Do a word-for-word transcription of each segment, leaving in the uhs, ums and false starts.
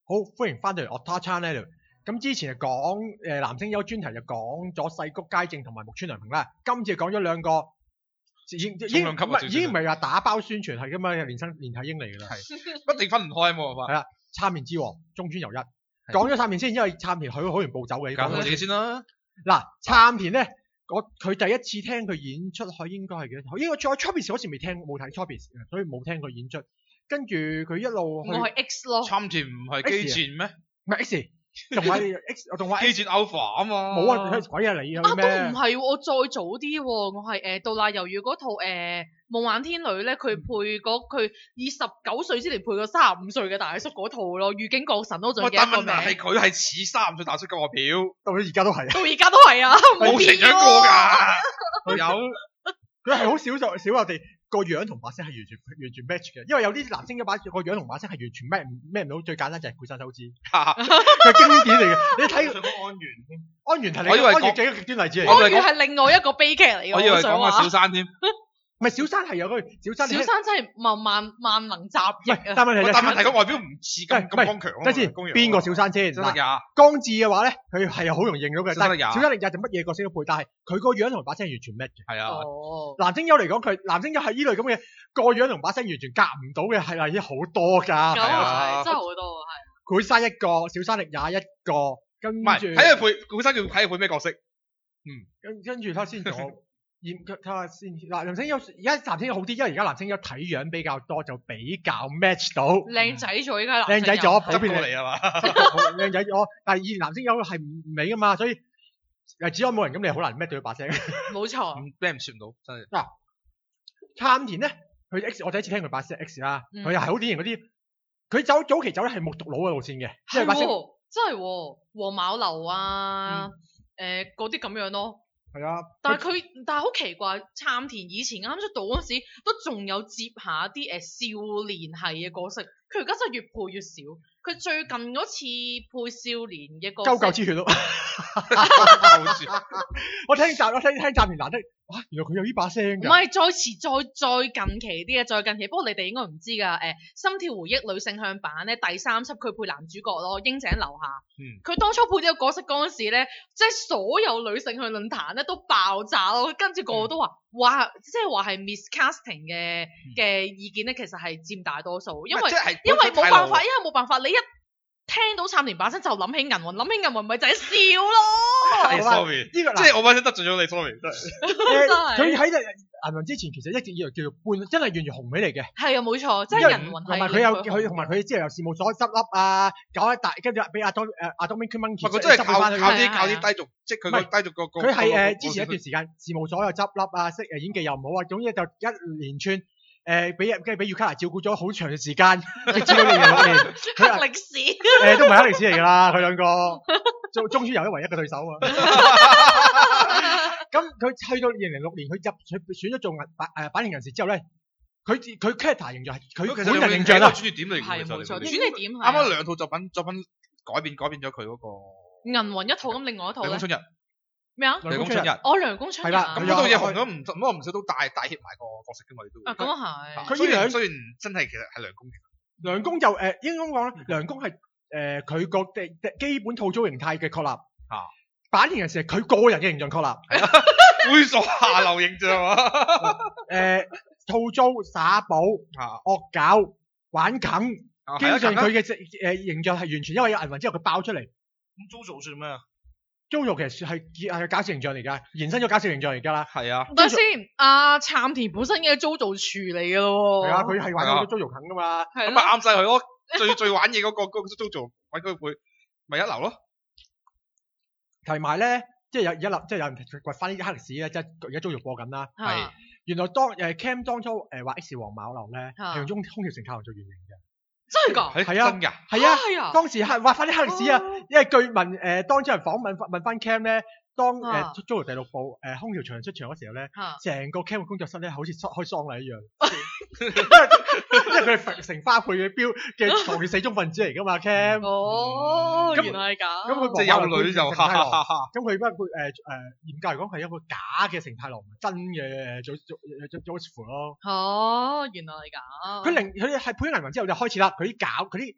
好歡迎翻到嚟 Otar Channel。咁之前係講誒男聲優專題就講咗細谷佳正同埋木村良平啦，今次講咗兩個已經已經唔係已經唔係話打包宣傳係噶嘛，連生連體嬰嚟㗎啦， 係一定分唔開冇辦法。 係啦，參田之王中村由一講咗參田先，因為參田佢好完暴走嘅。 講自己先啦。 嗱，參田咧，我佢第一次聽佢演出，佢應該係幾多？應該在 Chobis 嗰時未聽冇睇 Chobis，所以冇聽佢演出。跟住佢一路去， 我係 X 咯。 參田唔係機戰咩？ 唔係 X。同埋 X， 同埋機戰 Alpha 啊嘛， 冇啊，鬼啊你啊都唔係，我再早啲喎，我係誒杜娜魷魚嗰套誒夢幻天女咧，佢配嗰佢以十九歲之年配個三十五歲嘅大叔嗰套咯，御境國神都仲記得個名。 但問題係佢係似三十五歲大叔嘅外表， 到佢而家都係， 到而家都係啊， 冇成長過㗎， 佢有佢係好少就少我哋。個樣同把聲係完全完全 match 嘅，因為有啲男星嘅把個樣同把聲係完全 match 唔 match 唔到，最簡單就係配晒手指，佢經典嚟嘅。你睇安源添， 安源係你我以為安源最極端例子嚟， 安源係另外一個悲劇嚟嘅。 我以為講個小山添， 唔係小山係有個小山， 小山真係萬萬萬能雜役啊！ 但問題但問題個外表唔似咁咁剛強。 等先，邊個小山先？ 真係呀！ 江志嘅話咧，佢係好容易認到嘅。 真係呀！ 小山力也就乜嘢角色都配，但係佢個樣同把聲完全 match 嘅。 係啊。 哦。 男聲優嚟講，佢男聲優係呢類咁嘅個樣同把聲完全夾唔到嘅，係係好多㗎。 係啊，真係好多係。 佢生一個，小山力也一個，跟住睇佢配，佢生要睇佢配咩角色。 嗯，跟跟住睇下先講。睇下先，嗱男聲優而家男聲優好啲，因為而家男聲優睇樣比較多，就比較 match 到。 靚仔咗依家， 靚仔咗， 普遍嚟啊嘛， 靚仔咗。但係以前男聲優係唔美噶嘛，所以誒只可冇人咁，你好難 match 到佢把聲。 冇錯， 咩唔算到真係。 嗱，參田咧，佢 X 我第一次聽佢把聲 X 啦，佢又係好典型嗰啲，佢走早期走咧係木獨佬嘅路線嘅，即係把聲真係黃馬流啊，誒嗰啲咁樣咯。 係啊， 但係佢，但係好奇怪，參田以前啱出道嗰時，都仲有接下啲誒、呃、少年系嘅角色，佢而家真係越配越少。佢最近嗰次配少年嘅角色，鳩鳩之血咯。我聽集，我聽聽暫田難得，哇！原來佢有呢把聲㗎。 唔係，再遲再再近期啲嘅，再近期。不過你哋應該唔知㗎。誒、呃，心跳回憶女性向版咧第三輯，佢配男主角咯，櫻井樓下。佢、嗯、當初配呢個角色嗰陣時咧，即係所有女性向論壇咧都爆炸咯，跟住個個都話，嗯、哇！即係話係 miscasting 嘅嘅意見咧，其實係佔大多數，因為因為冇辦法，因為冇辦法，你一聽到參田把聲就諗起銀魂，諗起銀魂咪就係笑咯。 係 sorry，呢個即係我把聲得罪咗你 sorry，真係。佢喺銀魂之前其實一直以來叫做半，真係完全紅起嚟嘅。係啊，冇錯，即係銀魂係。 同埋佢有佢同埋佢之後由事務所執笠啊，搞一大跟住俾阿多誒阿多 Minky Monkey。 佢真係靠靠啲靠啲低俗，即係佢個低俗個個。 佢係誒之前一段時間事務所又執笠啊，識誒演技又唔好啊，總之就一連串。誒俾跟住俾 Yukara 照顧咗好長嘅時間，直至到二零零六年。 黑歷史誒都唔係黑歷史嚟㗎啦，佢兩個中中村由一唯一嘅對手啊。咁佢去到二零零六年，佢入佢選咗做銀版誒版權人士之後咧，佢佢 character 形象係佢本人形象啦。 專業點嚟㗎， 係冇錯，專業點。 啱啱兩套作品作品改變改變咗佢嗰個。 銀魂一套咁，另外一套咧。咩啊？ 涼宮春日， 哦，涼宮春日， 咁嗰套嘢紅咗唔唔多唔少都帶帶 hit 埋個角色嘅嘛，你都。 啊，咁啊係。 佢呢兩雖然真係其實係涼宮嘅。 涼宮就誒應該咁講咧，涼宮係誒佢個嘅基本套租形態嘅確立。啊。版權人士係佢個人嘅形象確立。 猥瑣下流形象啊！ 誒套租耍寶啊惡搞玩梗，基本上佢嘅誒形象係完全因為有銀魂之後佢爆出嚟。 咁 JoJo 算咩啊？ JoJo 其實係係搞笑形象嚟㗎，延伸咗搞笑形象嚟㗎啦。 係啊。 等先，阿參田本身嘅 JoJo 廚嚟㗎咯喎。 係啊，佢係玩咗 JoJo 梗㗎嘛。 咁咪啱晒佢咯，最最玩嘢嗰個嗰 JoJo 揾佢配，咪一流咯。 提埋咧，即係有一粒，即係有人掘翻呢啲黑歷史咧，即係而家 JoJo 播緊啦。 係。 原來當誒 Cam 當初誒話 X 黃馬流咧，係用中空條承太郎做原型嘅。 真係㗎？ 係啊， 真㗎？ 係啊，當時係挖翻啲黑歷史啊，因為據聞誒當初人訪問問翻 Cam 咧，當誒 JoJo 第六部誒空條長出場嗰時候咧，成個 Cam 嘅工作室咧好似開喪禮一樣，因為佢係成花配嘅標嘅狂烈死忠分子嚟㗎嘛 Cam。 哦，原來係咁。 咁佢即係有女就哈哈哈哈。 咁佢不過誒誒嚴格嚟講係一個假嘅承太郎，真嘅做做做 Joseph 咯。 哦，原來係咁。 佢零佢係配咗銀魂之後就開始啦，佢啲搞佢啲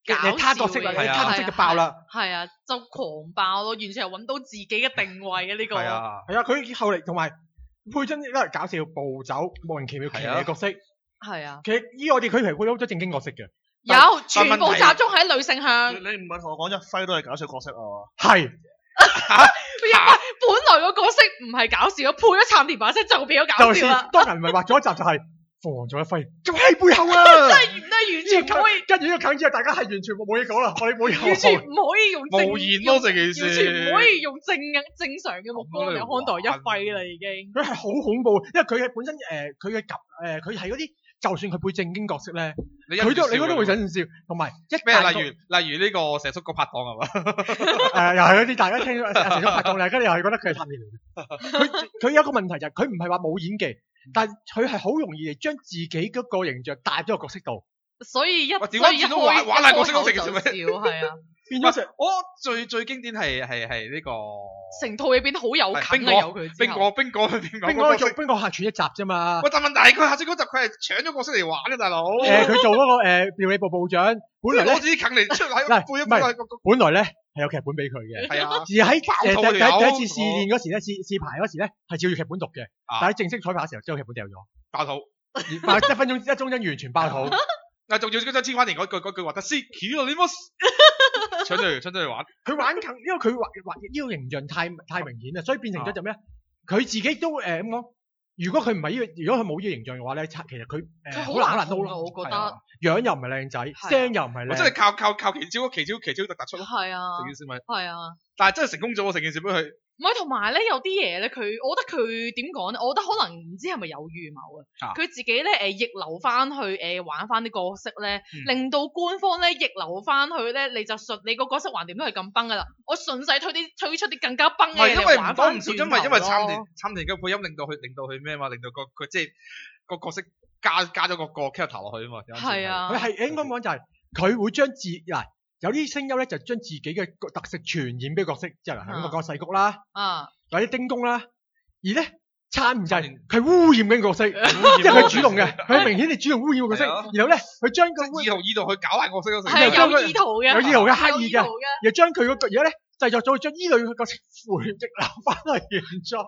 搞他角色啦， 係啊他角色就爆啦。 係啊，就狂爆咯，完全係揾到自己嘅定位嘅呢個。 係啊， 係啊，佢後嚟同埋佩珍都係搞笑暴走莫名其妙騎嘅角色。 係啊， 其實依我哋佢其實配咗好多正經角色嘅。 有全部集中喺女性向。 你唔係同我講一輝都係搞笑角色啊？ 係。 因為本來個角色唔係搞笑，配咗杉田把聲就變咗搞笑啦。 當人唔係畫咗一集就係鳳凰咗一輝，仲喺背後啊！ 真係真係完全唔可以。 跟住呢個梗之後，大家係完全冇嘢講啦，我哋冇嘢。 完全唔可以用正無言咯，成件事。 完全唔可以用正正常嘅目光嚟看待一輝啦，已經。 佢係好恐怖，因為佢係本身誒，佢嘅誒，佢係嗰啲。就算佢配正經角色咧，佢都你覺得會想笑，同埋一咩？例如例如呢個成叔個拍檔係嘛？ 誒又係嗰啲大家聽到成叔拍檔咧，跟住又係覺得佢係探員嚟嘅。佢佢有一個問題就係佢唔係話冇演技，但係佢係好容易將自己嗰個形象帶咗個角色度。 所以一點解見到玩玩爛角色都成件事咩？ 係啊， 變咗成我最最經典係係係呢個成套嘢變得好有近啊！有佢之後， 邊個邊個邊個邊個做邊個客串一集啫嘛？ 喂，但問題係佢下次嗰集佢係搶咗角色嚟玩嘅大佬。 誒，佢做嗰個誒調理部部長，本來咧攞支近嚟出嚟背一背係個。 本來咧係有劇本俾佢嘅， 係啊。 而喺誒第第一次試練嗰時咧，試試排嗰時咧係照住劇本讀嘅，但係正式彩排嘅時候將劇本掉咗， 爆肚。 爆一分鐘一鐘真完全爆肚。 嗱，仲要嗰張千番年嗰句嗰句話得先，屌你媽！搶咗嚟，搶咗嚟玩。 佢玩近，因為佢畫畫呢個形象太太明顯啦，所以變成咗就咩？佢自己都誒咁講。如果佢唔係呢個，如果佢冇呢個形象嘅話咧，其實佢誒好難好難撈咯。 我覺得樣又唔係靚仔，聲又唔係靚。 真係靠靠靠奇招，奇招奇招突突出咯。 係啊。 成件事咪係啊。 但係真係成功咗喎！成件事俾佢。 唔係，同埋咧有啲嘢咧，佢我覺得佢點講咧？我覺得可能唔知係咪有預謀啊？佢自己咧誒逆流翻去誒玩翻啲角色咧，令到官方咧逆流翻去咧，你就順你個角色橫掂都係咁崩噶啦。我順勢推啲推出啲更加崩嘅嘢嚟玩翻轉頭咯。 因為因為杉田杉田嘅配音令到佢令到佢咩嘛？令到個佢即係個角色加加咗個個 character 落去啊嘛。 係啊。 佢係應該講就係佢會將自嗱有啲聲優咧就將自己嘅特色傳染俾個角色，即係嗱咁個細谷啦。啊。或者丁公啦，而咧參唔就係佢污染緊角色，因為佢主動嘅，佢明顯地主動污染個角色，然後咧佢將個意圖意圖去搞爛角色嗰時， 係有意圖嘅， 有意圖嘅刻意嘅，然後將佢個而家咧製作咗將依類嘅角色回逆流翻去原作。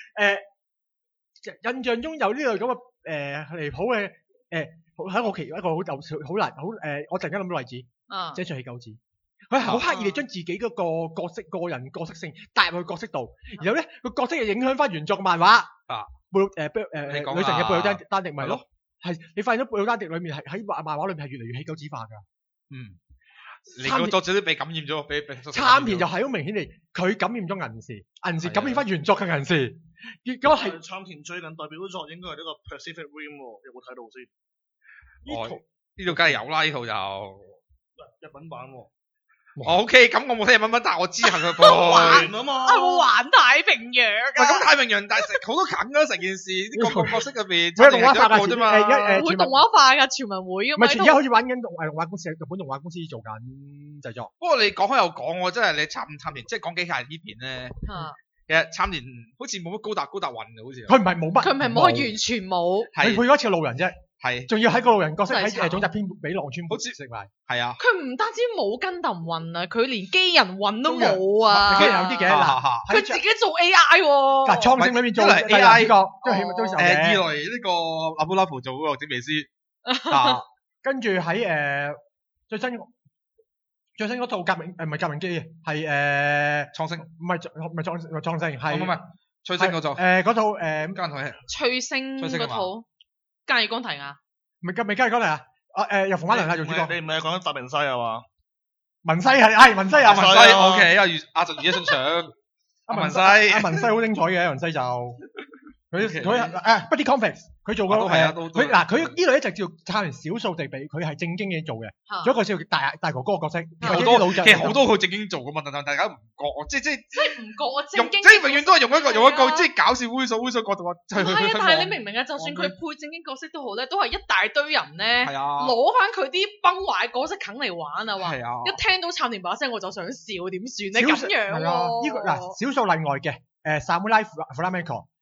誒，印象中有呢類咁嘅誒離譜嘅誒喺我其一個好有好難好誒，我突然間諗到例子，即係出戲狗子。佢係好刻意地將自己嗰個角色、個人角色性帶入去角色度，然後咧個角色又影響翻原作嘅漫畫。啊，貝誒誒誒女神嘅貝魯丹丹迪咪咯，係你發現咗貝魯丹迪裏面係喺漫漫畫裏面係越嚟越戲狗子化㗎。嗯， 連個作者都被感染咗，俾俾。 參田就係好明顯地，佢感染咗銀時，銀時感染翻原作嘅銀時。結果係參田最近代表作應該係呢個 Pacific Rim 喎，有冇睇到先？ 呢套呢套梗係有啦，呢套就日本版喎。 O K，咁我冇睇日文文，但係我知係佢配環啊嘛， 係環太平洋啊。 喂，咁太平洋但係好多近㗎成件事，啲個個角色入邊， 會動畫化㗎啫嘛， 會動畫化㗎，全文會㗎嘛。 唔係，而家好似玩緊動畫動畫公司，日本動畫公司做緊製作。 不過你講開又講喎，真係你參參田，即係講機械人呢邊咧。其實參田好似冇乜高達高達運嘅，好似。 佢唔係冇乜。佢唔係冇，完全冇。 佢配咗一次路人啫。係，仲要喺個路人角色喺誒總集篇俾浪川好似食埋，係啊。佢唔單止冇跟揼運啊，佢連機人運都冇啊。 機人有啲嘅，嗱， 佢自己做 A I 喎。 嗱，創聖裏面做 A I 呢個，都起碼都有嘅。 誒，二來呢個阿布拉夫做嗰個整美斯， 啊，跟住喺誒最新最新嗰套革命誒唔係革命機嘅，係誒創聖， 唔係唔係創唔係創聖，係唔係翠星嗰套誒嗰套誒間套係翠星嗰套。加爾岡提亞， 唔係未加爾岡提亞，啊誒由馮嘉良啦做主角。 你唔係講緊達明西係嘛？ 文西係係文西啊， 文西 O K，阿阿陳如一信長，阿文西阿文西好精彩嘅，文西就佢佢誒 Buddy Complex 佢做過誒，佢嗱佢呢類咧就叫參田少數地比，佢係正經嘢做嘅，做一個叫大大哥哥嘅角色。 好多其實好多佢正經做嘅嘛，但但大家唔覺，即即即係唔覺啊，正經即係永遠都係用一個用一個即係搞笑猥瑣猥瑣角度啊。 係啊，但係你明唔明啊？就算佢配正經角色都好咧，都係一大堆人咧，攞翻佢啲崩壞角色啃嚟玩啊！話一聽到參田把聲我就想笑，點算咧？咁樣喎。 呢個嗱少數例外嘅誒 Samurai Flamenco。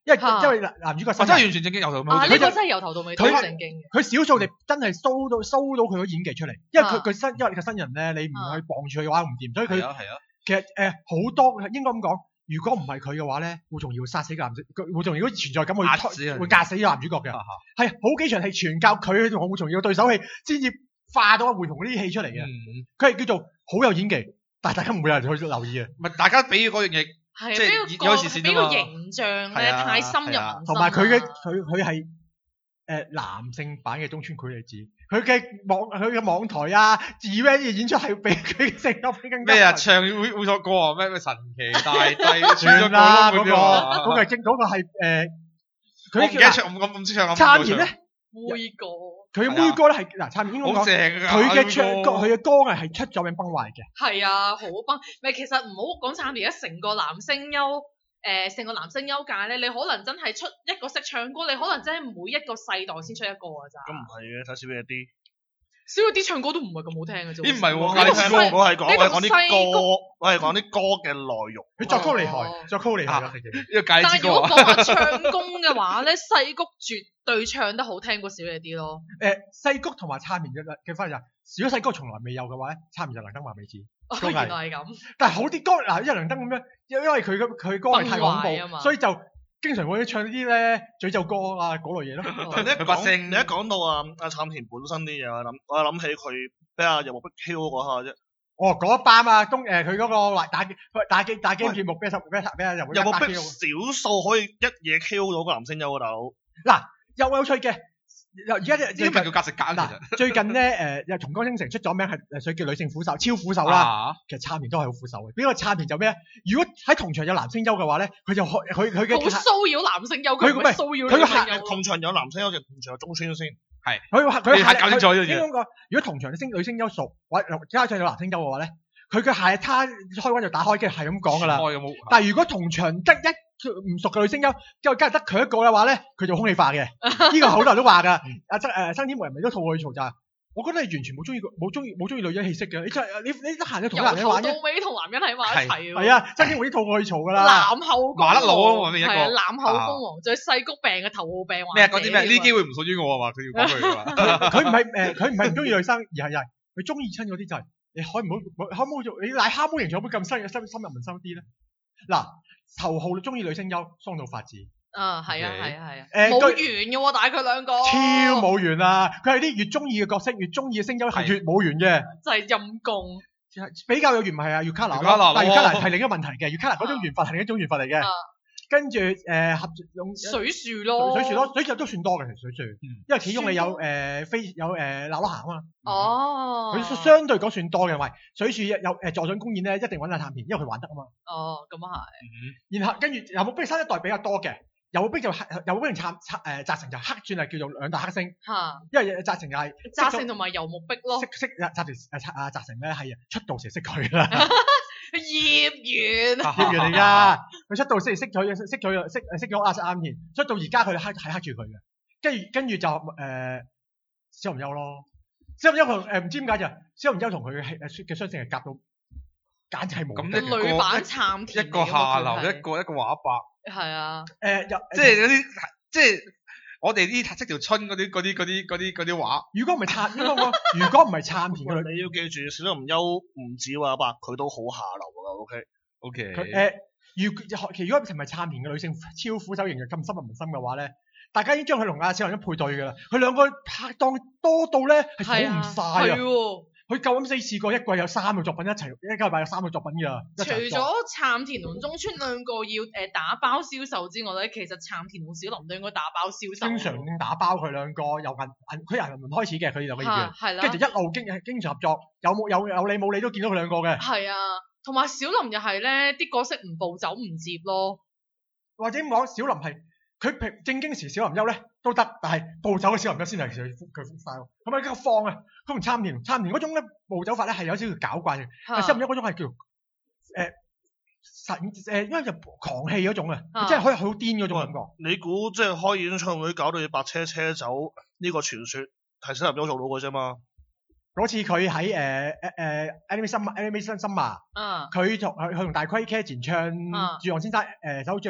因為因為男男主角真係完全正經由頭到尾。 呢個真係由頭到尾都正經嘅。 佢少數地真係 show 到 show 到佢個演技出嚟，因為佢佢新因為你個新人咧，你唔去傍住佢嘅話唔掂，所以佢係啊係啊。其實誒好多應該咁講，如果唔係佢嘅話咧，胡松耀殺死個男仔，胡松耀如果存在感會會壓死個男主角嘅，係好幾場係全靠佢同胡松耀嘅對手戲先至化到胡松呢啲戲出嚟嘅。佢係叫做好有演技，但係大家唔會有人去留意嘅。 唔係大家俾嗰樣嘢。 係即係有時先俾個形象咧太深入民心， 同埋佢嘅佢佢係誒男性版嘅中村佢哋知，佢嘅網佢嘅網台啊自 van 嘅演出係比佢成個更加咩啊唱會會作歌啊咩咩神奇大帝算啦嗰個嗰個係嗰個係誒佢唔記得唱我唔知唱參演咧妹哥。 佢嘅妹哥咧係嗱，差唔多應該講，佢嘅唱歌，佢嘅歌藝係出咗名崩壞嘅。 係啊，好崩！咪其實唔好講差唔多，而家成個男聲優，誒，成個男聲優界咧，你可能真係出一個識唱歌，你可能真係每一個世代先出一個㗎咋。 咁唔係嘅，睇小野啲。 小野啲唱歌都唔係咁好聽嘅啫。 咦唔係喎， 我係講我係講我係講啲歌，我係講啲歌嘅內容。 佢作曲厲害，作曲厲害啦， 呢個戒指歌。 但係如果講話唱功嘅話咧，細谷絕對唱得好聽過小野啲咯。 誒，細谷同埋差面嘅嘅分別就係，如果細谷從來未有嘅話咧，差面就能登華美智。 哦，原來係咁。但係好啲歌嗱，因為能登咁樣，因因為佢嘅佢歌係太恐怖，所以就經常會唱啲咧詛咒歌啊嗰類嘢咯。 你一講你一講到啊阿杉田本身啲嘢，我諗我諗起佢俾阿遊牧逼 Q 嗰下啫。 哦，嗰一班啊，東誒佢嗰個打機打機打機節目俾十俾俾阿遊牧遊牧逼少數可以一嘢 Q 到個男聲優啊大佬。 嗱，又有趣嘅。而家呢啲咪叫格食格嗱，最近咧誒又松岡星城出咗名係誒所以叫女性苦手超苦手啦，其實杉田都係好苦手嘅。邊個杉田就咩？如果喺同場有男聲優嘅話咧，佢就佢佢佢嘅好騷擾男聲優，佢唔係騷擾女聲優。 同場有男聲優就同場有中村先， 係佢佢係搞清楚呢樣嘢。 應該講，如果同場星女聲優熟，或者加上有男聲優嘅話咧，佢嘅下一攤開關就打開嘅，係咁講噶啦。但係如果同場得一唔熟嘅女聲優，之後加係得佢一個嘅話咧，佢就空氣化嘅。呢個好多人都話㗎。阿曾誒生天無人咪都吐佢槽就係，我覺得你完全冇中意冇中意冇中意女人氣息嘅。你真係你你得閒就同男人玩啫。由頭到尾同男人喺埋一齊。係啊，生天無啲吐佢槽㗎啦。 男後麻甩佬啊嘛，一個係啊，男後宮王，仲有細谷病嘅頭號病患。 咩嗰啲咩？呢機會唔屬於我啊嘛，佢要講佢㗎嘛。 佢唔係誒，佢唔係唔中意女生，而係係佢中意親嗰啲就係你可唔可可唔可以做？你奶蝦妹形象可唔可以咁深深深入民心啲咧？嗱。頭號中意女聲優，桑島法子。 啊，係啊，係啊，係啊。誒，冇緣嘅喎，但係佢兩個。 超冇緣啊！佢係啲越中意嘅角色，越中意嘅聲優係越冇緣嘅。 就係陰公。 比較有緣咪係啊，月卡娜。 月卡娜。 但係月卡娜係另一個問題嘅，月卡娜嗰種緣分係另一種緣分嚟嘅。跟住誒合用水樹咯。 水樹咯，水樹都算多嘅，其實水樹。因為其中你有誒飛有誒鬧得行啊嘛。 哦。 佢相對講算多嘅，喂，水樹有誒助長公演咧，一定揾下探田，因為佢玩得啊嘛。 哦，咁啊係。然後跟住遊牧逼新一代比較多嘅，遊牧逼就黑，遊牧逼同誒澤成就黑轉係叫做兩大黑星。嚇。因為澤成就係。 澤成同埋遊牧逼咯。 識識澤成誒阿澤成咧係出道時識佢啦。 業緣。 業緣嚟㗎，佢出道時識咗識咗識誒識咗阿澤啱田，出到而家佢黑係黑住佢嘅，跟住跟住就誒小林優咯。小林優同誒唔知點解就小林優同佢嘅嘅雙性係夾到，簡直係冇。 咁一女版杉田， 一個下流，一個一個畫伯。 係啊。 誒， 即係嗰啲，即係我哋啲七條春嗰啲嗰啲嗰啲嗰啲嗰啲畫。 如果唔係杉，如果如果唔係杉田嘅女， 你要記住，小林優唔止畫伯，佢都好下流㗎。O K O K。 佢誒，如其如果唔係杉田嘅女性超苦手型嘅咁深入民心嘅話咧。大家已經將佢同阿小林一配對㗎啦，佢兩個拍檔多到咧係數唔晒啊！佢夠膽死試過一季有三個作品一齊，一個禮拜有三個作品㗎。 除咗杉田同中村兩個要誒打包銷售之外咧，其實杉田同小林都應該打包銷售。 經常打包佢兩個由銀銀佢由銀門開始嘅，佢哋兩個演員，跟住就一路經經常合作，有冇有有你冇你都見到佢兩個嘅。 係啊，同埋小林又係咧，啲角色唔步走唔接咯。 或者咁講，小林係。佢平正經時小林優咧都得，但係暴走嘅小林優先係佢佢快喎。咁啊比較放啊，佢同杉田杉田嗰種咧暴走法咧係有少少搞怪嘅，但小林優嗰種係叫誒神誒，因為就狂氣嗰種啊，即係可以好癲嗰種感覺。 你估即係開演唱會搞到要白車車走呢個傳說係小林優做到嘅啫嘛？ 嗰次佢喺誒誒誒 Animation Animation Summer，佢同佢佢同大龜 K 前唱《住王先生》誒首最好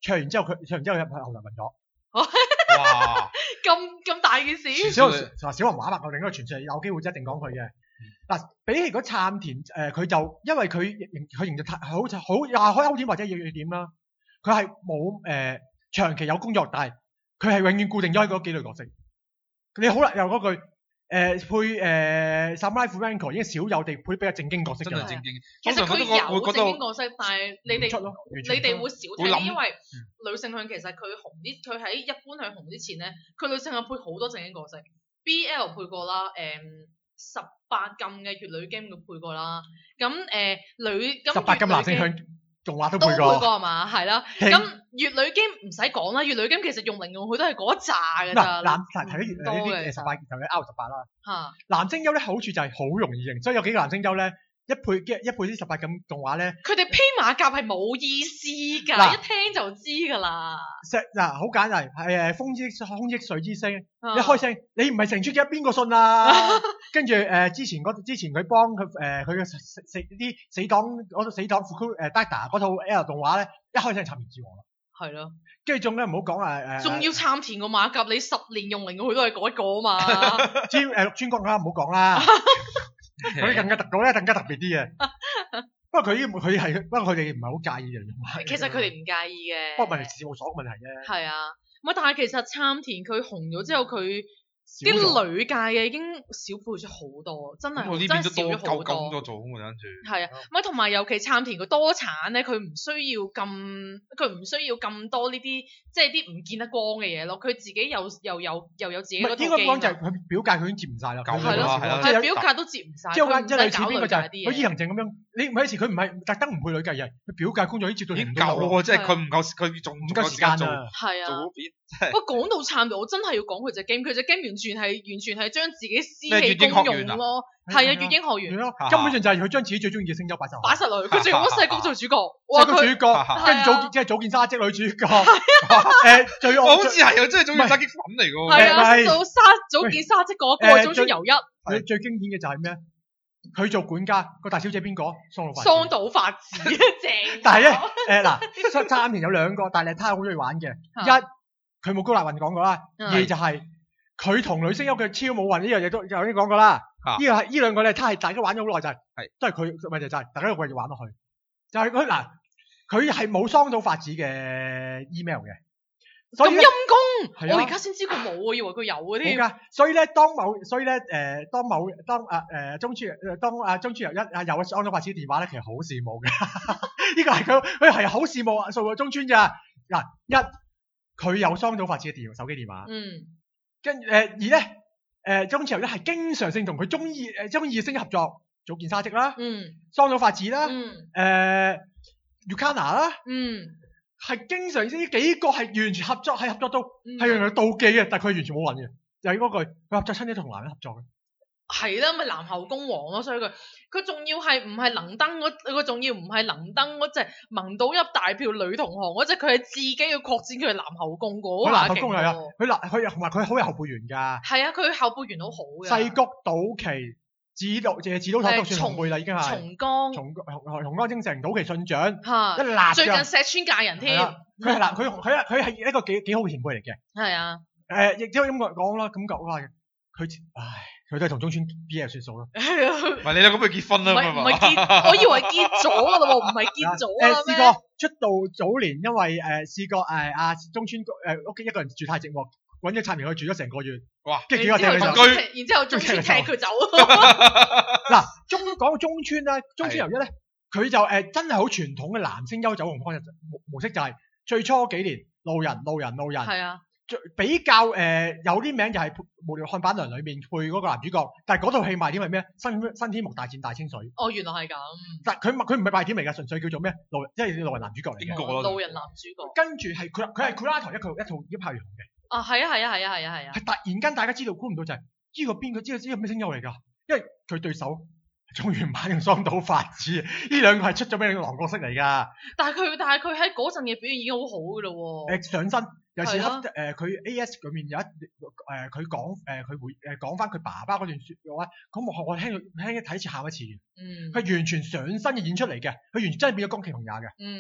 唱完之後佢唱完之後入去後台暈咗。 哇！ 咁咁大件事。 小小小黃畫白我另一個傳説有機會一定講佢嘅。嗱，比起嗰杉田誒，佢、呃、就因為佢佢形象太好好又開優點或者弱點啦，佢係冇誒長期有工作，但係佢係永遠固定咗喺嗰幾類角色。你好啦，又嗰句。誒、呃、配誒 Samurai Flamenco 已經少有地配比較正經角色㗎啦。 真係正經。 其實佢有會正經角色，但係你哋你哋會少睇， 會因為女性向其實佢紅啲，佢喺一般向紅之前咧，佢女性向配好多正經角色 ，B L 配過啦，誒、嗯、十八禁嘅乙女 game 佢配過啦，咁誒、呃、女咁十八禁男性向動畫都配過，都配過係嘛？係啦，咁乙女 game 唔使講啦，乙女 game 其實用嚟用去都係嗰一紮㗎咋。男男睇啲呢啲十八就係 R 十八啦。嚇，男聲優咧好處就係好容易認，所以有幾個男聲優咧一配嘅一配啲十八禁動畫咧，佢哋披馬甲係冇意思㗎，一聽就知㗎啦。石嗱好簡單，係誒風之空之水之聲，一開聲你唔係成出嘅邊個信啊？跟住誒之前嗰之前佢幫佢誒佢嘅食食啲死黨嗰套死黨 Fuku 誒 Dada 嗰套 L 動畫咧，一開聲係插田之王啦。係咯，跟住仲咧唔好講啊誒，仲要參田個馬甲，你十年用嚟用去都係嗰一個啊嘛。知誒六川光啦，唔好講啦，佢更加特嗰咧更加特別啲嘅。不過佢佢係不過佢哋唔係好介意嘅。其實佢哋唔介意嘅。不過問題事務所嘅問題啫。係啊，唔係但係其實參田佢紅咗之後佢。啲女界嘅已經少配咗好多，真係真係少咗好多。咁多種嘅跟住。係啊，咁同埋尤其杉田佢多產咧，佢唔需要咁，佢唔需要咁多呢啲，即係啲唔見得光嘅嘢咯。佢自己有又有又有自己嗰套機。應該講就係佢表界佢已經接唔晒啦。係咯，係表界都接唔晒。即係即係類似邊個就係佢伊行靜咁樣，你每一次佢唔係特登唔配女計嘅，佢表界工作已經接到唔夠喎，即係佢唔夠，佢仲唔夠時間做。係啊。不過講到杉田，我真係要講佢隻 game，佢隻 game 完全係完全係將自己私器公用咯，係啊，月英學園咯，根本上就係佢將自己最中意嘅聲優擺晒擺實落去，佢仲用咗細谷做主角，哇佢主角，跟住早即係早見沙織女主角，誒最我好似係啊，真係早見沙織粉嚟㗎喎，係啊，做沙早見沙織嗰個早川由一，佢最經典嘅就係咩？佢做管家個大小姐邊個？桑島法子。桑島法子正。但係咧誒嗱，杉田有兩個，但係他好中意玩嘅一。佢冇高立運講過啦，二就係佢同女聲優嘅超冇運呢樣嘢都有啲講過啦。呢個係呢兩個咧，他係大家玩咗好耐就係、是，都係佢咪就係大家都繼續玩落去。就係佢嗱，佢係冇桑島法子嘅 email 嘅。咁陰公，我而家先知佢冇喎，以為佢有嗰啲。冇㗎，所以咧當某，所以咧誒、呃、當某當啊誒中村誒當啊中村由一啊有桑島法子電話咧，其實好羨慕嘅。呢個係佢佢係好羨慕啊，數中村咋嗱一。佢有桑島法子嘅電手機電話，嗯，跟誒、呃、而咧誒中村由一係經常性同佢中意誒中意星合作，早見沙織啦，嗯，桑島法子啦，嗯，誒 Yukana 啦，嗯，係經常性呢幾個係完全合作，係合作到係用嚟妒忌嘅，但係佢完全冇運嘅，又係嗰句佢合作親啲同男人合作嘅。係啦，咪南後宮王咯，所以佢佢仲要係唔係能登嗰，佢仲要唔係能登嗰隻萌到一大票女同行嗰隻，佢係自己要擴展佢嘅南後宮嗰下勁。南後宮係啊，佢南佢同埋佢好有後輩緣㗎。係啊，佢後輩緣好好嘅。細谷島崎、紫道謝紫島太都算紅輩啦，已經係。松江。松松松江精誠、島崎信長。嚇。一辣。最近石川嫁人添。佢係嗱，佢佢佢係一個幾幾好嘅前輩嚟嘅。係啊。誒，亦都咁講啦，咁講話佢唉。佢都係同中村 B L 算數咯。係啊。唔係你兩個咪結婚啦嘛？唔係結，我以為結咗㗎啦喎，唔係結咗啦咩？誒試過出道早年，因為誒試過誒阿中村誒屋企一個人住太寂寞，揾咗杉田去住咗成個月。哇！跟住幾個訂佢就居，然之後中村踢佢走。嗱，中講到中村咧，中村由一咧，佢就誒真係好傳統嘅男聲優走紅方式模式，就係最初幾年路人路人路人。係啊。比較誒、呃、有啲名就係無聊漢板娘裏面配嗰個男主角，但係嗰套戲賣點係咩？新新天幕大戰大清水。哦，原來係咁。但係佢佢唔係賣點嚟㗎，純粹叫做咩？路即係路人男主角嚟嘅。邊個路人男主角。跟住係佢佢係佢拉頭一個一套一炮而紅嘅。啊，係啊係啊係啊係啊係啊。係突然間大家知道估唔到就係、是、呢個邊個知道知道咩聲優嚟㗎？因為佢對手中原版同桑島法子，呢兩個係出咗名嘅狼角色嚟㗎。但係佢但係佢喺嗰陣嘅表現已經好好㗎啦喎。誒上身。有時黑誒佢 A S 裏面有一誒佢講誒佢會誒講翻佢爸爸嗰段説嘅話，咁我我聽到聽一睇一次喊一次嘅。嗯。佢完全上身嘅演出嚟嘅，佢完全真係變咗宮崎駿也嘅。嗯。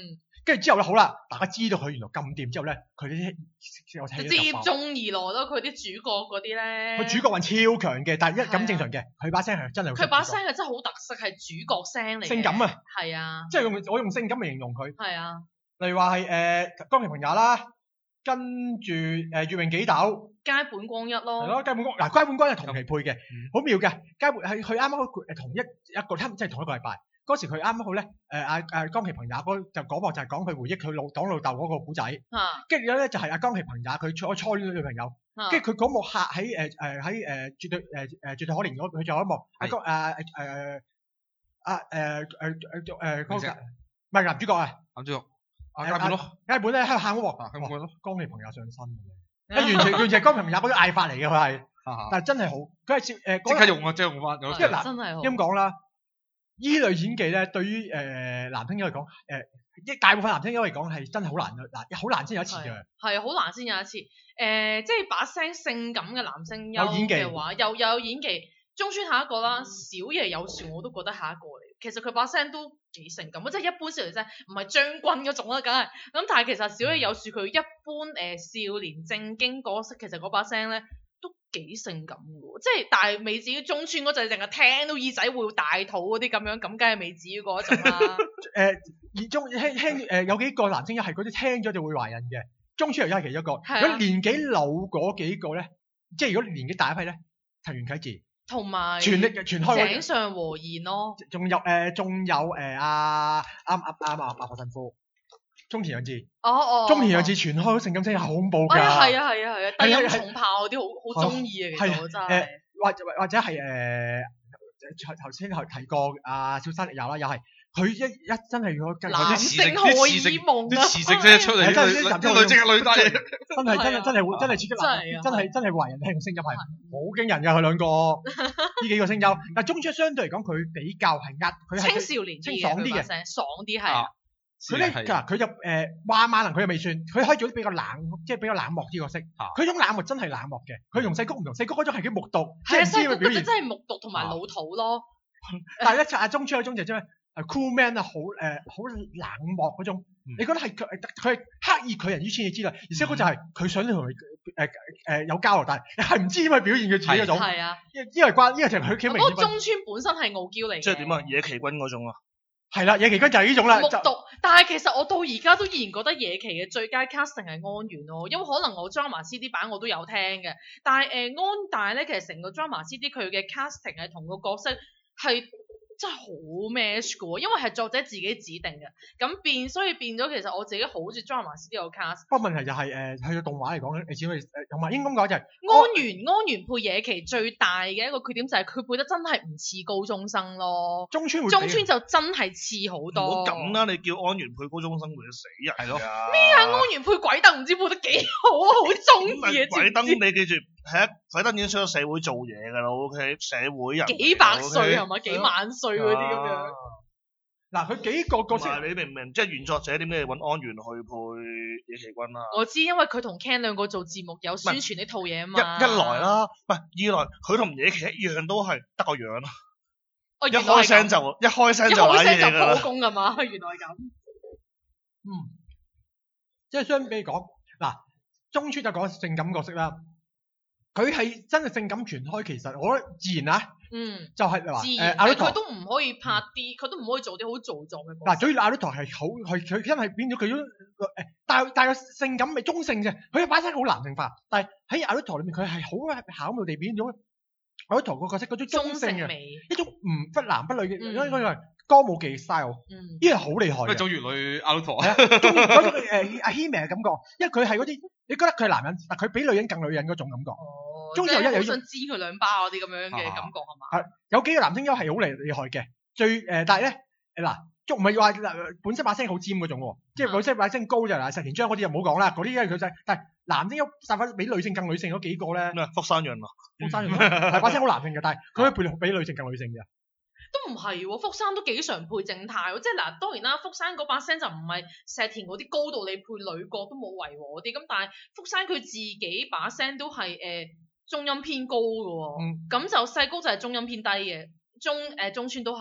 跟住之後咧，好啦，大家知道佢原來咁掂之後咧，佢啲我睇接踵而來咯，佢啲主角嗰啲咧。 佢主角運超強嘅，但係一咁正常嘅，佢把聲係真係。 佢把聲係真係好特色，係主角聲嚟嘅。 性感啊！ 係啊。 即係用我用性感嚟形容佢。 係啊。 例如話係誒江崎朋也啦，跟住誒月榮幾斗。 街本光一咯。 係咯，街本光嗱，街本光係同期配嘅，好妙嘅。街本係佢啱啱誒同一一個即係同一個禮拜。嗰時佢啱啱好咧，誒阿阿江崎朋也嗰就講幕就係講佢回憶佢老講老豆嗰個古仔，跟住咧就係阿江崎朋也佢初初戀女朋友，跟住佢嗰幕客喺誒誒喺誒絕對誒誒絕對可憐嗰佢仲有一幕，阿江誒誒阿誒誒誒誒嗰個唔係男主角啊， 男主角阿街本咯， 街本咧喺度喊喎，江崎朋也上身，完全完全係江崎朋也嗰啲嗌法嚟嘅佢係，但係真係好，佢係誒即刻用啊，即係用翻， 因為嗱真係咁講啦。依類演技咧，對於誒、呃、男聲優嚟講，誒、呃、一大部分男聲優嚟講係真係好難嘅，嗱好難先有一次嘅。係好難先有一次，誒、呃、即係把聲性感嘅男聲優嘅話，又又有演技。中村下一個啦，小野有樹我都覺得下一個嚟。其實佢把聲都幾性感，即係一般少女聲，唔係將軍嗰種啦，梗係。咁但係其實小野有樹佢一般誒、呃、少年正經角色，其實嗰把聲咧。都幾性感嘅，即係但係未至於中村嗰陣，淨係聽到耳仔會大肚嗰啲咁樣，咁梗係未至於嗰種啦。誒、 呃，而中聽聽誒、呃、有幾個男聲優係嗰啲聽咗就會懷孕嘅，中村又係其中一個。啊、如果年紀老嗰幾個咧，即係如果年紀大一批咧，藤原啟志同埋全力全開井上和彥咯， 仲有誒仲有誒阿啱啱啱啊八婆神父。中田洋治， 哦哦， 中田洋治全開嗰性感聲係好恐怖㗎， 係啊係啊係啊，低音重炮嗰啲好好中意啊，其實我真係，誒或或者係誒頭先提過阿小山力也啦，又係佢一一真係如果男性荷爾蒙啲磁性聲出嚟，真係啲女正係女低， 真係真係真係真係刺激男，真係真係懷人聽嘅聲音係好驚人㗎，佢兩個呢幾個聲優，但係中村相對嚟講佢比較係壓，佢係青少年清爽啲嘅， 爽啲係。 佢咧，嗱佢就誒話馬能佢又未算，佢可以做啲比較冷，即係比較冷漠啲角色。佢種冷漠真係冷漠嘅，佢同細谷唔同，細谷嗰種係幾木獨，即係唔知佢表現。 真係木獨同埋老土咯。 但係咧，阿中村嗰種就真係 cool man 啊，好誒好冷漠嗰種。你覺得係佢佢係刻意拒人於千里之外，而且嗰就係佢想同佢誒誒有交流，但係係唔知點去表現佢自己嗰種。係啊，因為關，因為就係佢幾明顯。 嗰個中村本身係傲嬌嚟嘅。 即係點啊？野崎君嗰種啊？ 係啦，野崎君就係呢種啦。 木獨，但係其實我到而家都依然覺得野崎嘅最佳 casting 係安源咯，因為可能我 drama C D 版我都有聽嘅，但係誒、呃、安大咧，其實成個 drama C D 佢嘅 casting 係同個角色係真係好 match 嘅喎，因為係作者自己指定嘅，咁變所以變咗其實我自己好中意 drama C D 個 cast。 不過問題就係、是、誒，去到動畫嚟講咧，你只可以誒，同埋應該咁講就係、是、 安源安源配野崎最大嘅一個缺點就係佢配得真係唔似高中生咯。 中村會中村就真係似好多。 唔好咁啦，你叫安源配高中生會死人係咯。 咩啊？安源配鬼燈唔知配得幾好啊，好中意啊！ 鬼燈你記住，係啊，鬼燈已經出咗社會做嘢㗎啦 ，OK，社會人幾百歲係咪？幾萬歲嗰啲咁樣。 嗱，佢幾個角色， 你明唔明？即係原作者點解要揾安源去配野崎君啊？ 我知，因為佢同 Ken 兩個做節目有宣傳呢套嘢啊嘛。 一一來啦，唔係二來，佢同野崎一樣都係得個樣咯。 哦， 一開聲就一開聲就玩嘢㗎啦。 一開聲就破功㗎嘛，原來係咁。 嗯，即係相比講，嗱，中村就講性感角色啦。佢係真係性感全開，其實我覺得自然啊，嗯，就係話誒，阿魯陀佢都唔可以拍啲，佢、嗯、都唔可以做啲好做作嘅。 嗱，所以阿魯陀係好，係佢因為變咗佢都誒，但但係性感咪中性嘅，佢把聲好男性化，但係喺阿魯陀裏面佢係好巧妙地變咗阿魯陀個角色嗰種中性嘅，一種唔不男不女嘅，因為嗰個歌舞伎 style，呢個好厲害嘅。 做粵女阿魯陀係啊，中意嗰種誒阿希明嘅感覺，因為佢係嗰啲你覺得佢係男人，但佢比女人更女人嗰種感覺。 哦， 中有一有想知佢兩巴嗰啲咁樣嘅感覺係嘛？ 係有幾個男聲優係好厲厲害嘅，最誒但係咧誒嗱，仲唔係話本身把聲好尖嗰種喎，即係本身把聲高就嗱石田章嗰啲就唔好講啦，嗰啲因為佢就但係男聲優散發比女性更女性嗰幾個咧， 咩福山潤啊， 福山潤係把聲好男性嘅，但係佢可以配比女性更女性嘅。 都唔係喎，福山都幾常配正太喎，即係嗱當然啦，福山嗰把聲就唔係石田嗰啲高到你配女角都冇違和啲，咁但係福山佢自己把聲都係誒、呃、中音偏高嘅喎，咁、嗯、就細高就係中音偏低嘅，中誒、呃、中村都係，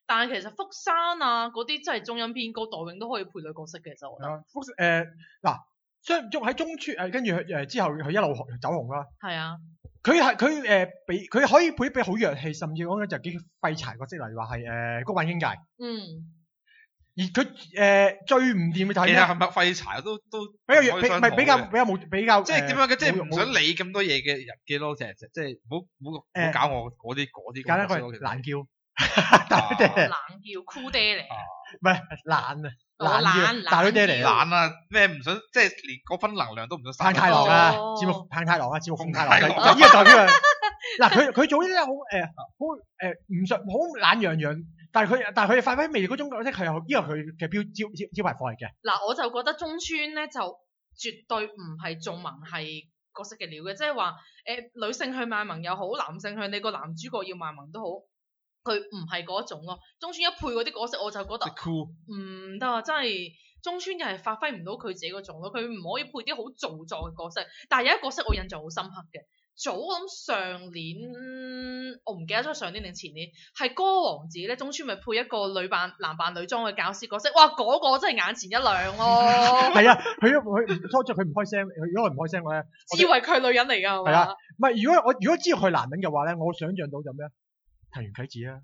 但係其實福山啊嗰啲真係中音偏高，代永都可以配女角色嘅，其實我覺得。 福誒嗱，相中喺中村誒，跟住誒之後佢一路走紅啦。 係啊。 佢係佢誒俾佢可以配一俾好弱氣，甚至講緊就幾廢柴角色，例如話係誒高坂兄介。 嗯。 而佢誒最唔掂嘅就係其實係咪廢柴都都比較弱，比唔係比較比較冇比較即係點樣嘅？即係唔想理理咁多嘢嘅人嘅咯，即係即係唔好唔好唔好搞我嗰啲嗰啲。 簡單講係懶叫， 大爹懶叫酷爹嚟， 唔係懶啊， 懶大佬爹嚟， 懶啊咩唔想即係連嗰分能量都唔想。 炭太郎啊，節目炭太郎啊，節目風太郎，就呢個代表嗱佢佢做啲咧好誒好誒唔想好懶洋洋。但係佢，但係佢哋發揮魅力嗰種角色係有，呢個佢嘅標招招招牌貨嚟嘅。嗱， 我就覺得中村咧就絕對唔係做萌系角色嘅料嘅，即係話誒女性向賣萌又好，男性向你個男主角要賣萌都好，佢唔係嗰種咯。中村一配嗰啲角色，我就覺得唔得啊！真係中村又係發揮唔到佢自己嗰種咯，佢唔可以配啲好做作嘅角色。但係有一個角色我印象好深刻嘅。早咁上年，我唔記得咗上年定前年，係歌王子咧，中村咪配一個女扮男扮女裝嘅教師角色，哇！嗰、那個真係眼前一亮咯。 係啊，佢佢初初佢唔開聲，如果佢唔開聲嘅咧， 以為佢係女人嚟㗎，係嘛？ 係啊，唔係如果我如果知道佢係男人嘅話咧，我想象到就咩啊？藤原啟子啊。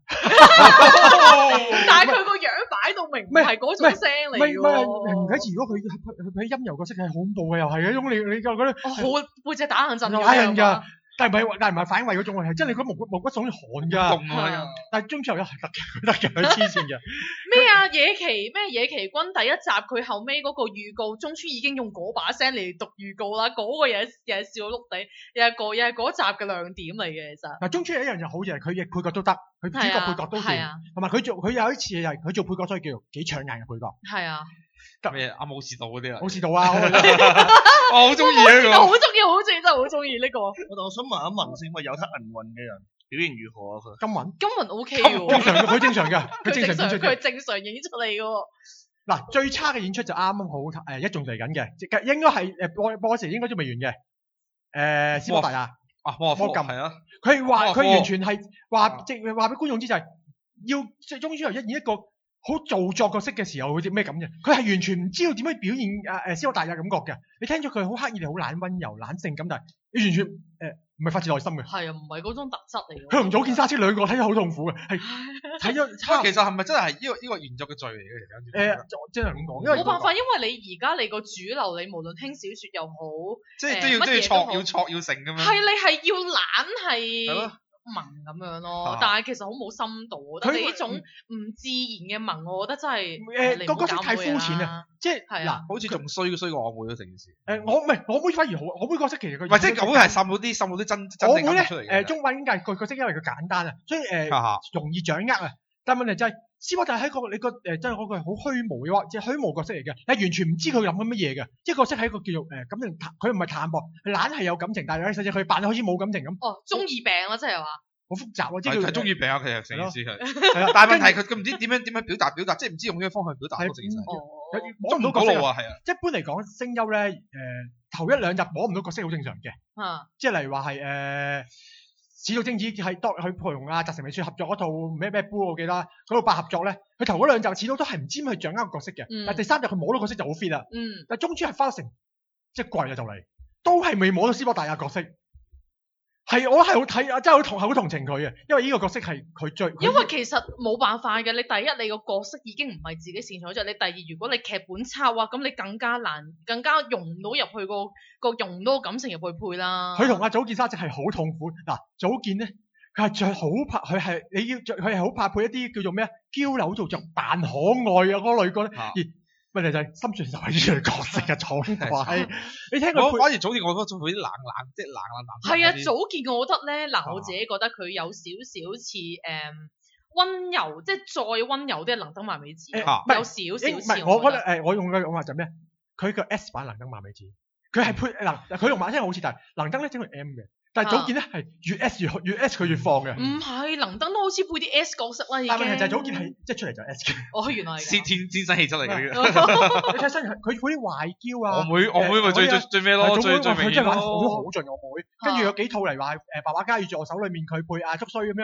但係佢個樣擺到明，唔係嗰種聲嚟㗎。唔係藤原啟子，如果佢佢佢陰柔角色係恐怖嘅，又係嗰種你你就覺得好背脊打冷震， 打人㗎。但係唔係，但係唔係反胃嗰種，係真係你覺得毛骨毛骨悚然寒㗎。 啊！ 但係中之後又係得嘅，得嘅，佢黐線嘅。 咩啊？野崎咩野崎君第一集佢後尾嗰個預告，中村已經用嗰把聲嚟讀預告啦。嗰、那個嘢又係笑到碌地，又係個又係嗰集嘅亮點嚟嘅，其實。嗱，中村有一樣就好嘅，佢亦配角都得，佢主角配角都掂，同埋佢做佢有一次係佢做配角，所以叫做幾搶眼嘅配角。 係啊。 咩阿武士道嗰啲啊？ 武士道啊！ 我好中意呢個， 好中意，好中意，真係好中意呢個。 我但我想問一問先，喂，有睇銀魂嘅人表現如何啊？佢金魂， 金魂 O K 喎， 正常嘅，佢正常嘅，佢正常演出， 佢正常演出嚟嘅。 嗱，最差嘅演出就啱啱好誒，一仲嚟緊嘅，應該係誒播播嗰時應該都未完嘅。誒，斯波達亞啊，魔金係啊， 佢話佢完全係話即係話俾觀眾知就係要即係終於由一演一個好做作角色嘅時候會啲咩咁嘅，佢係完全唔知道點樣表現誒誒斯波達亞感覺嘅。你聽咗佢好刻意地好懶溫柔懶性咁，但係你完全誒唔係發自內心嘅。 係啊，唔係嗰種特質嚟嘅。 佢同早見沙織兩個睇咗好痛苦嘅，係睇咗差。 其實係咪真係呢個呢個延續嘅罪嚟嘅？ 誒，即係咁講，因為冇辦法，因為你而家你個主流，你無論聽小説又好， 即係都要都要錯要錯要成咁樣。 係你係要懶係。萌咁樣咯，啊、但係其實好冇深度。我覺得你呢種唔自然嘅萌，我覺得真係誒個角色太膚淺啊！即係嗱， 好似仲衰衰過我妹咯，成件事。誒、 呃，我唔係我妹反而好，我妹角色其實佢唔係即係我妹係滲到啲滲到啲真真正感出嚟嘅。 誒，中文界個角色因為佢簡單啊，所以誒、呃、容易掌握啊。但係問題就係、是，斯波達係一個你個誒真係嗰個係好虛無嘅話，即係虛無角色嚟嘅，你完全唔知佢諗緊乜嘢嘅。即係角色係一個叫做誒感情，佢唔係淡薄，佢懶係有感情，但係實際佢扮到好似冇感情咁。 哦，中二病咯，即係話。 好複雜啊！即係係中意病啊！其實成件事係，係啊，但係問題佢佢唔知點樣點樣表達表達，即係唔知用咩方向表達咯。成件事摸唔到角色啊！係啊， 一般嚟講，聲優咧誒頭一兩集摸唔到角色好正常嘅。 啊， 即係例如話係誒始祖貞子係當佢同阿澤城美雪合作嗰套咩咩杯，我記得嗰套八合作咧，佢頭嗰兩集始終都係唔知點去掌握個角色嘅。嗯、但係第三集佢摸到角色就好 fit 啦。 嗯。 但係中村係花成即係貴啊就嚟，都係未摸到斯波達亞角色。係，我係好睇，真係好同好同情佢嘅，因為呢個角色係佢最。 因為其實冇辦法嘅，你第一你個角色已經唔係自己擅長咗，你第二如果你劇本差啊，咁你更加難，更加融唔到入去個個融唔到感情入去配啦。佢同阿早見沙織係好痛苦，嗱早見咧，佢係最好怕，佢係你要佢係好怕配一啲叫做咩啊，嬌扭做作扮可愛啊嗰類角色。而問題就係深泉就係呢樣角色嘅闖怪，你聽佢反而早見我覺得佢啲冷冷即係冷冷淡。 係啊，早見我覺得咧，嗱我自己覺得佢有少少似誒温柔，即係再温柔啲能登麻美子，有少少似。 我覺得誒，我用嘅講法就咩？佢個 S 版能登麻美子，佢係配嗱佢用馬聲好似，但係能登咧整佢 M 嘅。但係早見咧係越 S 越越 S 佢越放嘅。 唔係，能登都好似配啲 S 角色啦已經。 但係問題就係早見係即係出嚟就 S 嘅。 哦，原來係。 先天天生氣質嚟嘅。 你睇身佢配啲壞嬌啊。 我妹我妹咪最最最咩咯？最最明顯咯。 佢真係玩好好盡我妹。跟住有幾套嚟話誒，爸爸家與助手裏面佢配阿竹須咁樣。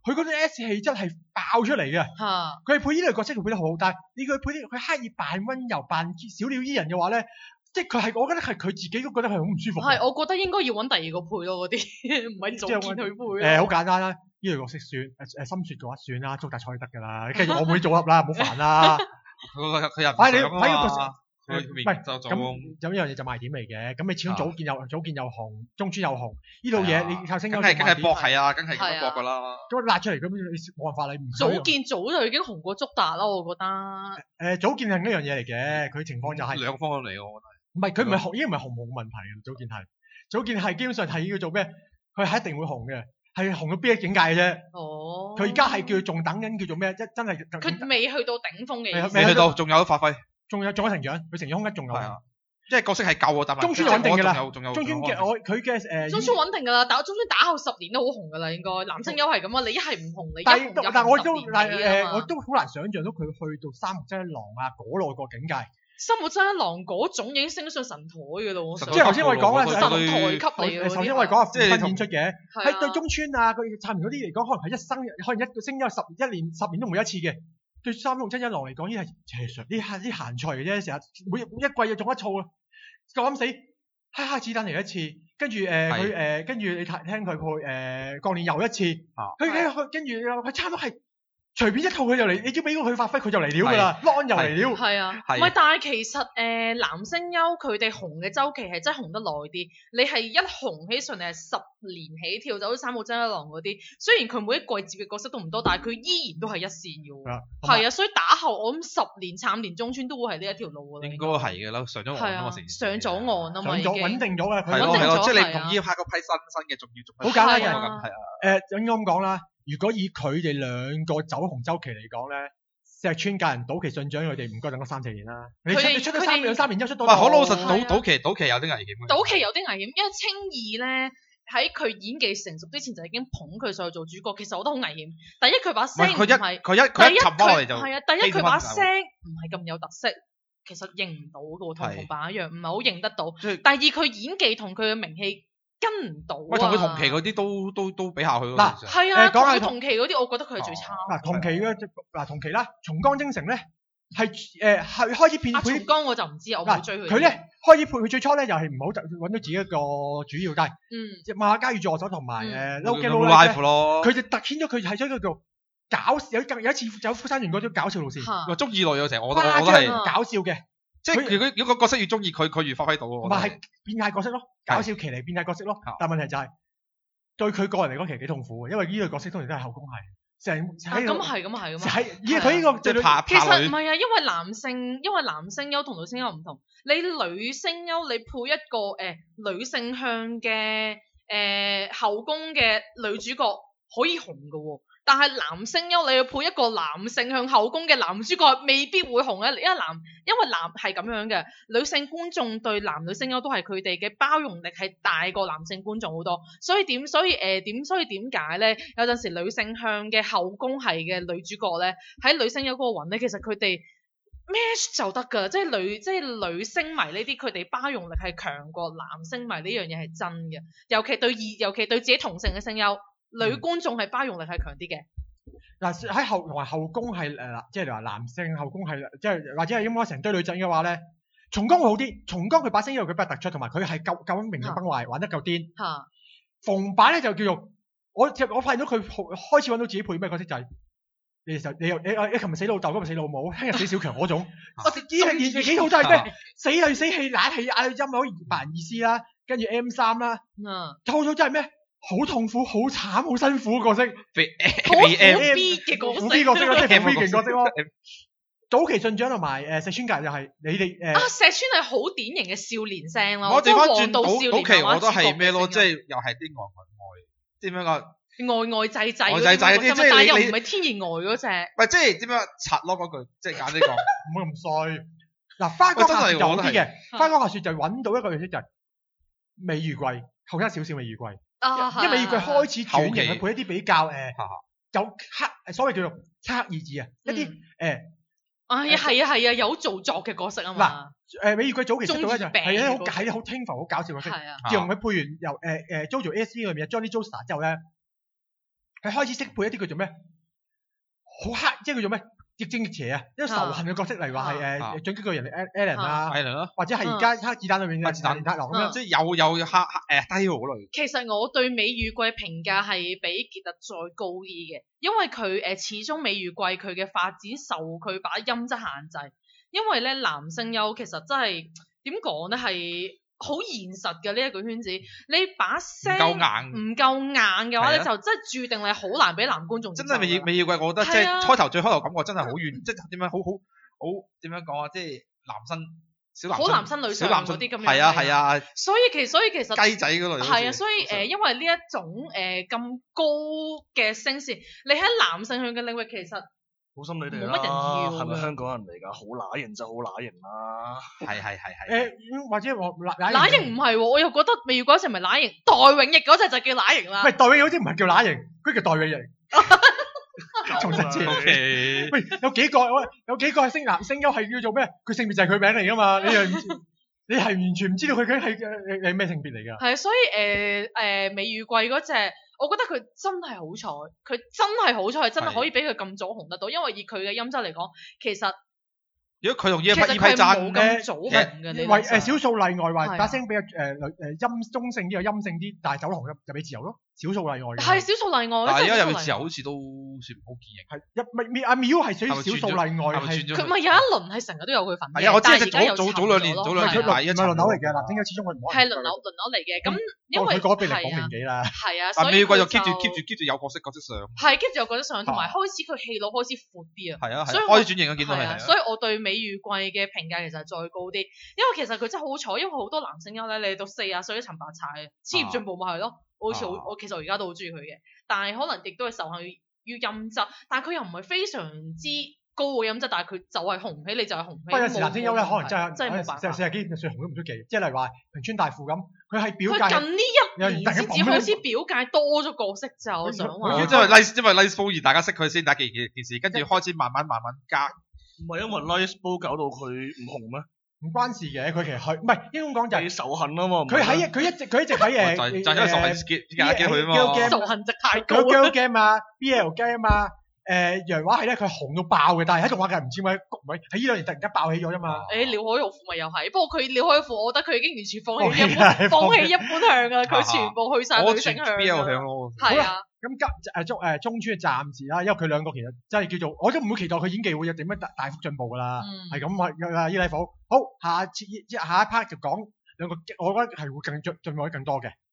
佢嗰啲 S 氣質係爆出嚟嘅。 嚇！ 佢配呢類角色佢配得好好，但係你佢配啲佢刻意扮溫柔、扮小鳥依人嘅話咧，即係佢係我覺得係佢自己都覺得係好唔舒服。 係，我覺得應該要揾第二個配咯，嗰啲唔係祖健去配。 誒，好簡單啦，呢類角色算誒誒深雪嘅話算啦，租大菜得㗎啦，跟住我妹組合啦，唔好煩啦。 佢佢又唔反正想啊嘛。 唔係咁有呢樣嘢就賣點嚟嘅，咁你始終早見又早見又紅，中村又紅，呢套嘢你靠聲優， 梗係梗係搏係啊，梗係咁搏㗎啦。 咁辣出嚟咁你冇辦法你唔早見早就已經紅過足達啦，我覺得。誒早見係另一樣嘢嚟嘅，佢情況就係兩個方向嚟嘅，我覺得。 唔係佢唔係紅，已經唔係紅冇問題嘅，早見係早見係基本上係要做咩？佢係一定會紅嘅，係紅到邊一境界嘅啫。哦。佢而家係叫仲等緊叫做咩？真真係。 佢未去到頂峰嘅。 未去到，仲有發揮。 仲有仲有成長，佢成長空間仲有。係啊， 即係角色係夠啊，但係中村穩定㗎啦。 仲有仲有。 中村嘅我佢嘅誒。 中村穩定㗎啦，但係中村打後十年都好紅㗎啦，應該。男聲優係咁啊，你一係唔紅，你一紅就但係我都但係誒，我都好難想像到佢去到三木真一郎啊嗰類個境界。 三木真一郎嗰種已經升上神台㗎咯， 即係頭先我哋講啦， 神台級嚟嘅。 頭先我哋講啊，即係分演出嘅，喺對中村啊，佢撐完嗰啲嚟講，可能係一生，可能一個聲優十一年十年都冇一次嘅。對三木真一郎嚟講，呢係邪術，呢係啲閒菜嚟啫，成日每每一季就中一套啊，夠膽死，哈哈子彈嚟一次，跟住誒佢誒跟住你聽聽佢配誒過年又一次，佢佢跟住佢差唔多係。隨便一套佢就嚟，你只要俾佢發揮，佢就嚟料㗎啦 ，Lon 又嚟料。 係啊，唔係，但係其實誒、呃、男聲優佢哋紅嘅週期係真係紅得耐啲。你係一紅起上嚟係十年起跳，就好似三木真一郎嗰啲。雖然佢每一季接嘅角色都唔多，但係佢依然都係一線嘅喎。係啊，所以打後我諗十年慘年中村都會係呢一條路㗎啦。 應該係嘅啦，上咗岸啊嘛，成上咗岸啊嘛， 已經穩定咗啦。 係咯係咯，即係你同依拍嗰批新新嘅，仲要仲好簡單嘅， 係啊。 誒應該咁講啦。如果以佢哋兩個走紅週期嚟講咧，石川教人島崎信長佢哋唔該等咗三四年啦。你出你出咗三兩三年之後出到。 哇！好老實，島島崎島崎有啲危險嘅。 島崎有啲危險，因為青二咧喺佢演技成熟之前就已經捧佢上去做主角，其實我覺得好危險。第一佢把聲唔係， 佢一佢一佢一沉翻落嚟就係啊！第一佢把聲唔係咁有特色，其實認唔到嘅喎，同紅白一樣，唔係好認得到。第二佢演技同佢嘅名氣跟唔到啊！ 喂，同佢同期嗰啲都都都比下去咯。 嗱， 係啊，講下同期嗰啲，我覺得佢係最差。 嗱，同期嘅嗱同期啦，松岡禎丞咧係誒係開始變配。 松岡我就唔知，我冇追佢。 佢咧開始配，佢最初咧又係唔好揾到自己一個主要，但係嗯，馬家與助手同埋誒 Low Life 咯， 佢就突顯咗佢係將佢做搞笑，有有一次走富山園嗰種搞笑路線。 話中意內有成，我我覺得係搞笑嘅。 即係如果如果個角色越中意佢，佢越發揮到喎。 唔係係變態角色咯，搞笑騎呢變態角色咯。但問題就係對佢個人嚟講其實幾痛苦嘅，因為呢個角色通常都係後宮係成喺度。咁係咁係咁。係依佢呢個即係怕怕女。 其實唔係啊，因為男性因為男聲優同女聲優唔同。你女聲優你配一個誒、呃、女性向嘅誒、呃、後宮嘅女主角可以紅㗎喎。但係男聲優你要配一個男性向後宮嘅男主角，未必會紅嘅，因為男因為男係咁樣嘅，女性觀眾對男女聲優都係佢哋嘅包容力係大過男性觀眾好多，所以點所以誒點、呃、所以點解咧？有陣時女性向嘅後宮係嘅女主角咧，喺女聲優嗰個雲咧，其實佢哋 match 就得㗎，即係女即係女星迷呢啲，佢哋包容力係強過男星迷，呢樣嘢係真嘅，尤其對二尤其對自己同性嘅聲優。女觀眾係包容力係強啲嘅。 嗱喺後同埋後宮係誒，即係話男性後宮係即係或者係應該成堆女仔嘅話咧，松岡會好啲。松岡佢把聲因為佢比較突出，同埋佢係夠夠明日崩壞，玩得夠癲。嚇。逢版咧就叫做我我發現到佢開始揾到自己配咩角色就係你就你又你你琴日死老豆，今日死老母，聽日死小強嗰種。我呢係幾套就係咩？死嚟死去，懶氣嗌音可以白人意思啦，跟住 M 三啦。嗯。套套真係咩？好痛苦、好慘、好辛苦嘅角色， 好苦 B 嘅角色， 苦 B 角色咯，即係苦 B 嘅角色咯。早期信長同埋誒石川格又係你哋誒。啊，石川係好典型嘅少年聲咯。 我調翻轉早早期我都係咩咯，即係又係啲呆呆呆，點樣講？ 呆呆滯滯， 呆滯滯啲，即係你又唔係天然呆嗰隻。 唔係即係點樣柒咯嗰句，即係簡單講， 唔好咁衰。嗱，花江夏雪就好啲嘅，花江夏雪就揾到一個角色就係美如貴，後生少少美如貴。因為佢開始轉型去配一啲比較誒、呃、有黑所謂叫做漆黑意志啊，一啲誒， 哎呀係啊係啊有做作嘅角色啊嘛。 嗱誒，美如貴早期出到咧就係咧好係好輕浮好搞笑嘅角色。自從佢配完由誒誒 JoJo S V 裏面嘅 Johnny Joestar 之後咧， 佢開始識配一啲叫做咩？好黑，即係叫做咩？亦正亦邪啊！一個仇恨嘅角色嚟話係誒進擊巨人 Alan 啊，或者係而家黑子彈裏面嘅連太郎咁樣， 即係有有黑黑誒低號類。 其實我對美羽貴評價係比傑特再高啲嘅，因為佢誒、呃、始終美羽貴佢嘅發展受佢把音質限制，因為咧男聲優其實真係點講咧係。好現實嘅呢一個圈子，你把聲唔夠硬，唔夠硬嘅話咧，就真係注定你好難俾男觀眾。 真係美美羽貴，我覺得即係開頭最開頭感覺真係好遠，即係點樣好好好點樣講啊？即係男生小男生， 好男生女上嗰啲咁樣。 係啊係啊。 所以其所以其實雞仔嗰類。 係啊，所以誒，因為呢一種誒咁高嘅聲線，你喺男性向嘅領域其實。 好心你哋啦， 冇乜人要， 係咪香港人嚟㗎？好乸型就好乸型啦， 係係係係。 誒，或者我乸型唔係喎，我又覺得美羽貴嗰隻唔係乸型，代永翼嗰隻就叫乸型啦。 喂，代永翼好似唔係叫乸型，佢叫代永翼。重新知。喂，有幾個喂，有幾個係聲男聲優係叫做咩？佢性別就係佢名嚟㗎嘛？你又你係完全唔知道佢究竟係係咩性別嚟㗎？ 係啊，所以誒誒美羽貴嗰隻。我覺得佢真係好彩，佢真係好彩，真係可以俾佢咁早紅得到，因為以佢嘅音質嚟講，其實如果佢同呢一批呢批爭咁早紅嘅， 為誒少數例外話把聲比較誒誒陰中性啲，又陰性啲，但係走紅就就俾自由咯，少數例外嘅。 係少數例外。 但係而家有自由好似都算唔好見型。 係一咪阿 Miu 係屬於少數例外，係佢咪有一輪係成日都有佢份嘅。 係啊，我知係早早早兩年，早兩年係一輪流嚟嘅，男聲優始終佢唔可能。 係輪流輪流嚟嘅，咁因為佢嗰邊嚟講年紀啦。 係啊， 所以佢就 keep 住 keep 住 keep 住有角色角色上。 係 keep 住有角色上，同埋開始佢戲路開始闊啲啊。 係啊， 所以開始轉型啊，見到係。 所以我對美羽貴嘅評價其實係再高啲，因為其實佢真係好彩，因為好多男聲優咧，你到四十歲一層白柴，事業進步咪係咯。我好似好，我其實我而家都好中意佢嘅，但係可能亦都係受限於音質，但係佢又唔係非常之高嘅音質，但係佢就係紅起，你就係紅起。不過有時男聲優咧，可能真係真係冇辦法，四十幾歲紅都唔出奇。即係例如話平川大輔咁，佢係表界。佢近呢一年先至開始表界多咗角色就我想話。 因為 Light 因為 Light Ball 而大家識佢先，第一件件事，跟住開始慢慢慢慢加。 唔係因為 Light Ball 搞到佢唔紅咩？ 唔關事嘅，佢其實係唔係應該講就係仇恨啊嘛。 佢喺佢一直佢一直喺誒就就因為仇恨加機佢啊嘛。 仇恨值太高。 佢 girl game 啊 ，B L game 啊，誒洋畫係咧佢紅到爆嘅，但係喺動畫界唔知點解谷位喺呢兩年突然間爆起咗啫嘛。 誒廖海玉夫咪又係，不過佢廖海玉夫，我覺得佢已經完全放棄一般放棄一般向㗎，佢全部去晒女性向。 B L 向咯。 係啊。 咁吉誒中誒中村暫時啦，因為佢兩個其實真係叫做，我都唔會期待佢演技會有點樣大大幅進步㗎啦，係咁啊，伊禮甫。好，下次下一 part 就講兩個，我覺得係會更進進步得更多嘅。